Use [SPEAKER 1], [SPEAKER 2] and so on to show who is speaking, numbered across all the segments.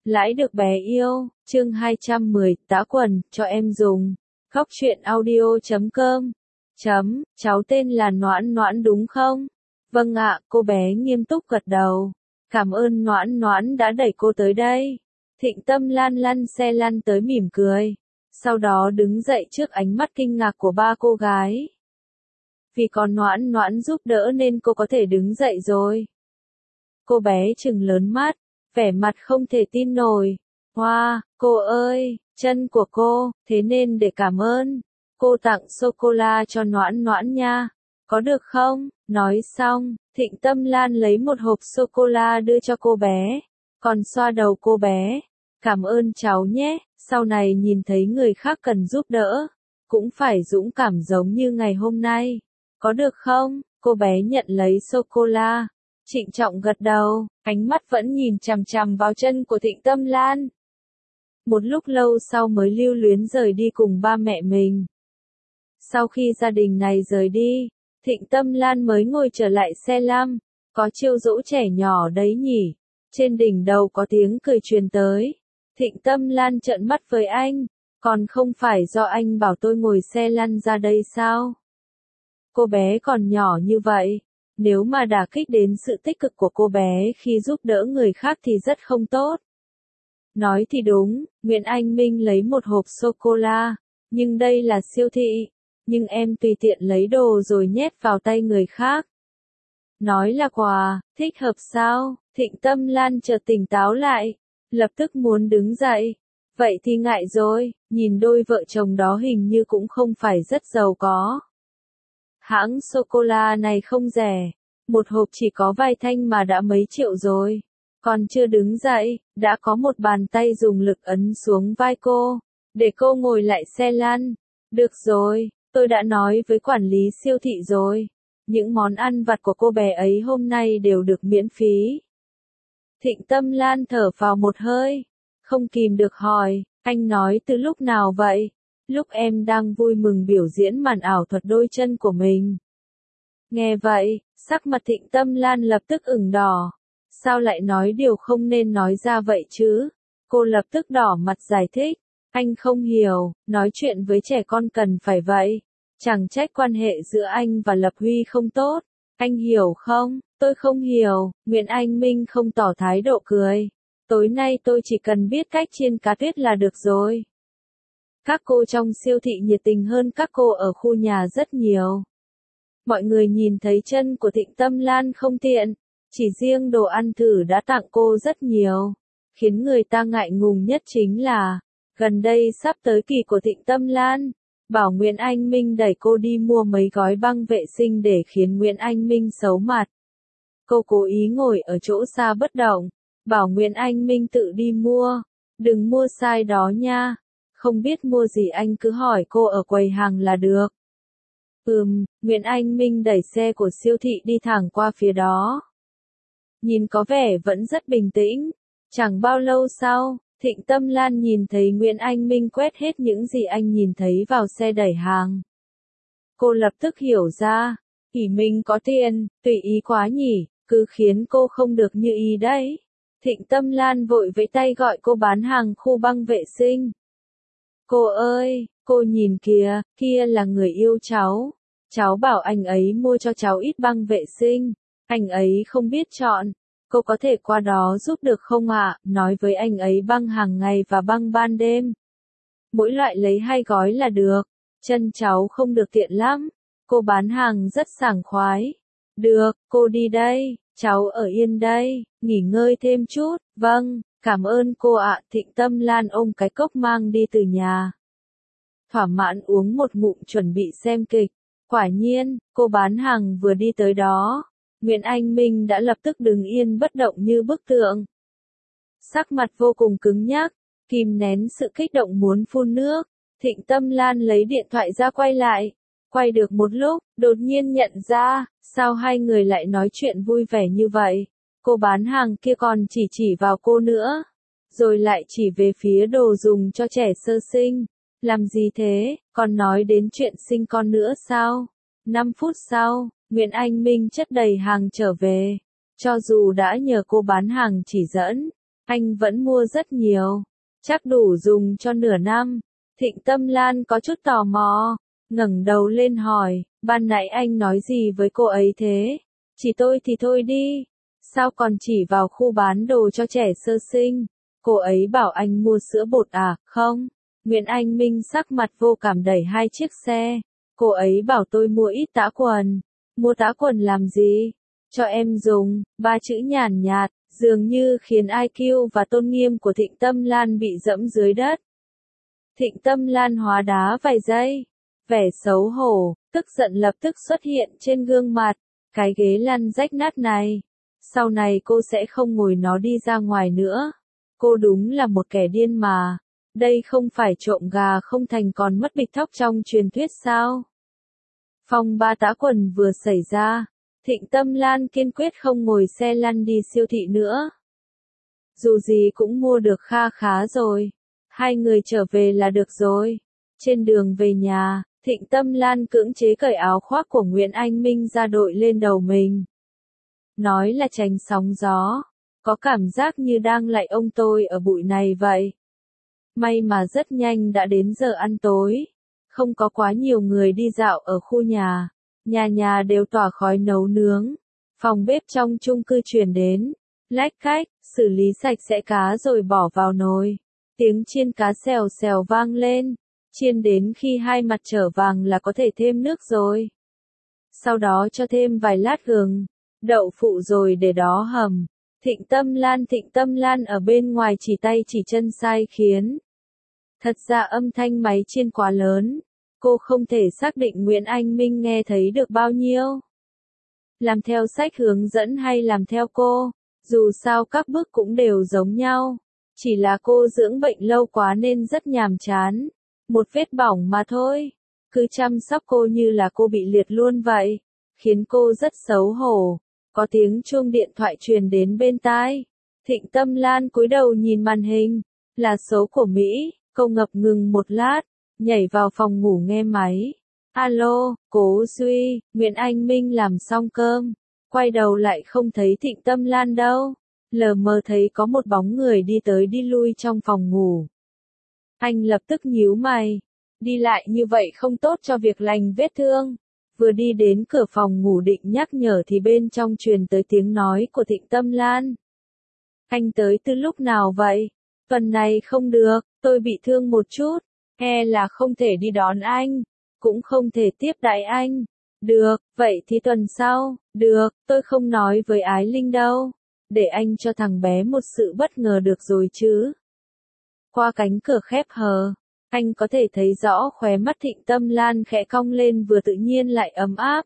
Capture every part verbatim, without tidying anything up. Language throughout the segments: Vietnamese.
[SPEAKER 1] Lãi được bé yêu, chương hai trăm mười, tá quần, cho em dùng. Góc truyện audio chấm com. Chấm, cháu tên là Noãn Noãn đúng không? Vâng ạ, cô bé nghiêm túc gật đầu. Cảm ơn Noãn Noãn đã đẩy cô tới đây. Thịnh Tâm Lan lăn xe lăn tới mỉm cười. Sau đó đứng dậy trước ánh mắt kinh ngạc của ba cô gái. Vì có Noãn Noãn giúp đỡ nên cô có thể đứng dậy rồi. Cô bé trừng lớn mắt, vẻ mặt không thể tin nổi. Hoa, wow, cô ơi, chân của cô, thế nên để cảm ơn, cô tặng sô-cô-la cho Noãn Noãn nha, có được không? Nói xong, Thịnh Tâm Lan lấy một hộp sô-cô-la đưa cho cô bé, còn xoa đầu cô bé. Cảm ơn cháu nhé, sau này nhìn thấy người khác cần giúp đỡ, cũng phải dũng cảm giống như ngày hôm nay, có được không? Cô bé nhận lấy sô-cô-la, trịnh trọng gật đầu, ánh mắt vẫn nhìn chằm chằm vào chân của Thịnh Tâm Lan. Một lúc lâu sau mới lưu luyến rời đi cùng ba mẹ mình. Sau khi gia đình này rời đi, Thịnh Tâm Lan mới ngồi trở lại xe lam, có chiêu dỗ trẻ nhỏ đấy nhỉ. Trên đỉnh đầu có tiếng cười truyền tới. Thịnh Tâm Lan trợn mắt với anh, còn không phải do anh bảo tôi ngồi xe lăn ra đây sao? Cô bé còn nhỏ như vậy, nếu mà đả kích đến sự tích cực của cô bé khi giúp đỡ người khác thì rất không tốt. Nói thì đúng, Nguyễn Anh Minh lấy một hộp sô-cô-la, nhưng đây là siêu thị, nhưng em tùy tiện lấy đồ rồi nhét vào tay người khác. Nói là quà, thích hợp sao? Thịnh Tâm Lan chợt tỉnh táo lại, lập tức muốn đứng dậy. Vậy thì ngại rồi, nhìn đôi vợ chồng đó hình như cũng không phải rất giàu có. Hãng sô-cô-la này không rẻ, một hộp chỉ có vài thanh mà đã mấy triệu rồi. Còn chưa đứng dậy, đã có một bàn tay dùng lực ấn xuống vai cô, để cô ngồi lại xe lăn. Được rồi, tôi đã nói với quản lý siêu thị rồi. Những món ăn vặt của cô bé ấy hôm nay đều được miễn phí. Thịnh Tâm Lan thở vào một hơi, không kìm được hỏi, anh nói từ lúc nào vậy? Lúc em đang vui mừng biểu diễn màn ảo thuật đôi chân của mình. Nghe vậy, sắc mặt Thịnh Tâm Lan lập tức ửng đỏ. Sao lại nói điều không nên nói ra vậy chứ? Cô lập tức đỏ mặt giải thích. Anh không hiểu, nói chuyện với trẻ con cần phải vậy. Chẳng trách quan hệ giữa anh và Lập Huy không tốt. Anh hiểu không? Tôi không hiểu. Nguyễn Anh Minh không tỏ thái độ cười. Tối nay tôi chỉ cần biết cách chiên cá tuyết là được rồi. Các cô trong siêu thị nhiệt tình hơn các cô ở khu nhà rất nhiều. Mọi người nhìn thấy chân của Thịnh Tâm Lan không tiện, chỉ riêng đồ ăn thử đã tặng cô rất nhiều. Khiến người ta ngại ngùng nhất chính là, gần đây sắp tới kỳ của Thịnh Tâm Lan, bảo Nguyễn Anh Minh đẩy cô đi mua mấy gói băng vệ sinh để khiến Nguyễn Anh Minh xấu mặt. Cô cố ý ngồi ở chỗ xa bất động, bảo Nguyễn Anh Minh tự đi mua, đừng mua sai đó nha. Không biết mua gì anh cứ hỏi cô ở quầy hàng là được. Ừm, Nguyễn Anh Minh đẩy xe của siêu thị đi thẳng qua phía đó. Nhìn có vẻ vẫn rất bình tĩnh. Chẳng bao lâu sau, Thịnh Tâm Lan nhìn thấy Nguyễn Anh Minh quét hết những gì anh nhìn thấy vào xe đẩy hàng. Cô lập tức hiểu ra, ỷ mình có tiền, tùy ý quá nhỉ, cứ khiến cô không được như ý đấy. Thịnh Tâm Lan vội vẫy tay gọi cô bán hàng khu băng vệ sinh. Cô ơi, cô nhìn kìa, kia là người yêu cháu. Cháu bảo anh ấy mua cho cháu ít băng vệ sinh. Anh ấy không biết chọn. Cô có thể qua đó giúp được không ạ? Nói với anh ấy băng hàng ngày và băng ban đêm. Mỗi loại lấy hai gói là được. Chân cháu không được tiện lắm. Cô bán hàng rất sảng khoái. Được, cô đi đây. Cháu ở yên đây. Nghỉ ngơi thêm chút. Vâng. Cảm ơn cô ạ. Thịnh Tâm Lan ôm cái cốc mang đi từ nhà. Thỏa mãn uống một ngụm chuẩn bị xem kịch. Quả nhiên, cô bán hàng vừa đi tới đó, Nguyễn Anh Minh đã lập tức đứng yên bất động như bức tượng. Sắc mặt vô cùng cứng nhắc, kìm nén sự kích động muốn phun nước. Thịnh Tâm Lan lấy điện thoại ra quay lại. Quay được một lúc, đột nhiên nhận ra, sao hai người lại nói chuyện vui vẻ như vậy. Cô bán hàng kia còn chỉ chỉ vào cô nữa, rồi lại chỉ về phía đồ dùng cho trẻ sơ sinh. Làm gì thế, còn nói đến chuyện sinh con nữa sao? năm phút sau, Nguyễn Anh Minh chất đầy hàng trở về. Cho dù đã nhờ cô bán hàng chỉ dẫn, Anh vẫn mua rất nhiều. Chắc đủ dùng cho nửa năm. Thịnh Tâm Lan có chút tò mò. Ngẩng đầu lên hỏi, ban nãy anh nói gì với cô ấy thế? Chỉ tôi thì thôi đi. Sao còn chỉ vào khu bán đồ cho trẻ sơ sinh? Cô ấy bảo anh mua sữa bột à? Không. Nguyễn Anh Minh sắc mặt vô cảm đẩy hai chiếc xe. Cô ấy bảo tôi mua ít tã quần. Mua tã quần làm gì? Cho em dùng. Ba chữ nhàn nhạt, dường như khiến i kiu và tôn nghiêm của Thịnh Tâm Lan bị dẫm dưới đất. Thịnh Tâm Lan hóa đá vài giây. Vẻ xấu hổ, tức giận lập tức xuất hiện trên gương mặt. Cái ghế lăn rách nát này. Sau này cô sẽ không ngồi nó đi ra ngoài nữa. Cô đúng là một kẻ điên mà. Đây không phải trộm gà không thành còn mất bịch thóc trong truyền thuyết sao? Phong ba tã quần vừa xảy ra. Thịnh Tâm Lan kiên quyết không ngồi xe lăn đi siêu thị nữa. Dù gì cũng mua được kha khá rồi. Hai người trở về là được rồi. Trên đường về nhà, Thịnh Tâm Lan cưỡng chế cởi áo khoác của Nguyễn Anh Minh ra đội lên đầu mình. Nói là tránh sóng gió. Có cảm giác như đang lạy ông tôi ở bụi này vậy. May mà rất nhanh đã đến giờ ăn tối. Không có quá nhiều người đi dạo ở khu nhà. Nhà nhà đều tỏa khói nấu nướng. Phòng bếp trong chung cư chuyển đến. Lách cách, xử lý sạch sẽ cá rồi bỏ vào nồi. Tiếng chiên cá xèo xèo vang lên. Chiên đến khi hai mặt trở vàng là có thể thêm nước rồi. Sau đó cho thêm vài lát gừng, đậu phụ rồi để đó hầm. Thịnh Tâm Lan Thịnh Tâm Lan ở bên ngoài chỉ tay chỉ chân sai khiến. Thật ra âm thanh máy chiên quá lớn. Cô không thể xác định Nguyễn Anh Minh nghe thấy được bao nhiêu. Làm theo sách hướng dẫn hay làm theo cô, dù sao các bước cũng đều giống nhau. Chỉ là cô dưỡng bệnh lâu quá nên rất nhàm chán. Một vết bỏng mà thôi. Cứ chăm sóc cô như là cô bị liệt luôn vậy. Khiến cô rất xấu hổ. Có tiếng chuông điện thoại truyền đến bên tai. Thịnh Tâm Lan cúi đầu nhìn màn hình. Là số của Mỹ. Cô ngập ngừng một lát. Nhảy vào phòng ngủ nghe máy. Alo, Cố Duy, Nguyễn Anh Minh làm xong cơm. Quay đầu lại không thấy Thịnh Tâm Lan đâu. Lờ mờ thấy có một bóng người đi tới đi lui trong phòng ngủ. Anh lập tức nhíu mày. Đi lại như vậy không tốt cho việc lành vết thương. Vừa đi đến cửa phòng ngủ định nhắc nhở thì bên trong truyền tới tiếng nói của Thịnh Tâm Lan. Anh tới từ lúc nào vậy? Tuần này không được, tôi bị thương một chút. E là không thể đi đón anh. Cũng không thể tiếp đãi anh. Được, vậy thì tuần sau. Được, tôi không nói với Ái Linh đâu. Để anh cho thằng bé một sự bất ngờ được rồi chứ. Qua cánh cửa khép hờ, anh có thể thấy rõ khóe mắt Thịnh Tâm Lan khẽ cong lên vừa tự nhiên lại ấm áp.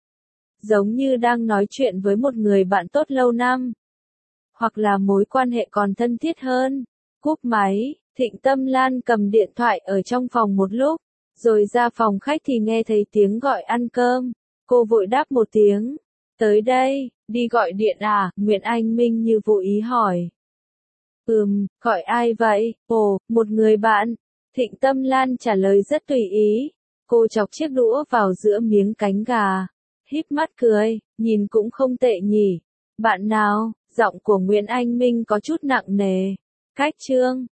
[SPEAKER 1] Giống như đang nói chuyện với một người bạn tốt lâu năm. Hoặc là mối quan hệ còn thân thiết hơn. Cúp máy, Thịnh Tâm Lan cầm điện thoại ở trong phòng một lúc. Rồi ra phòng khách thì nghe thấy tiếng gọi ăn cơm. Cô vội đáp một tiếng. Tới đây, đi gọi điện à? Nguyễn Anh Minh như vô ý hỏi. Ừm, gọi ai vậy? Ồ, một người bạn. Thịnh Tâm Lan trả lời rất tùy ý. Cô chọc chiếc đũa vào giữa miếng cánh gà. Híp mắt cười, nhìn cũng không tệ nhỉ. Bạn nào? Giọng của Nguyễn Anh Minh có chút nặng nề. Cách chương.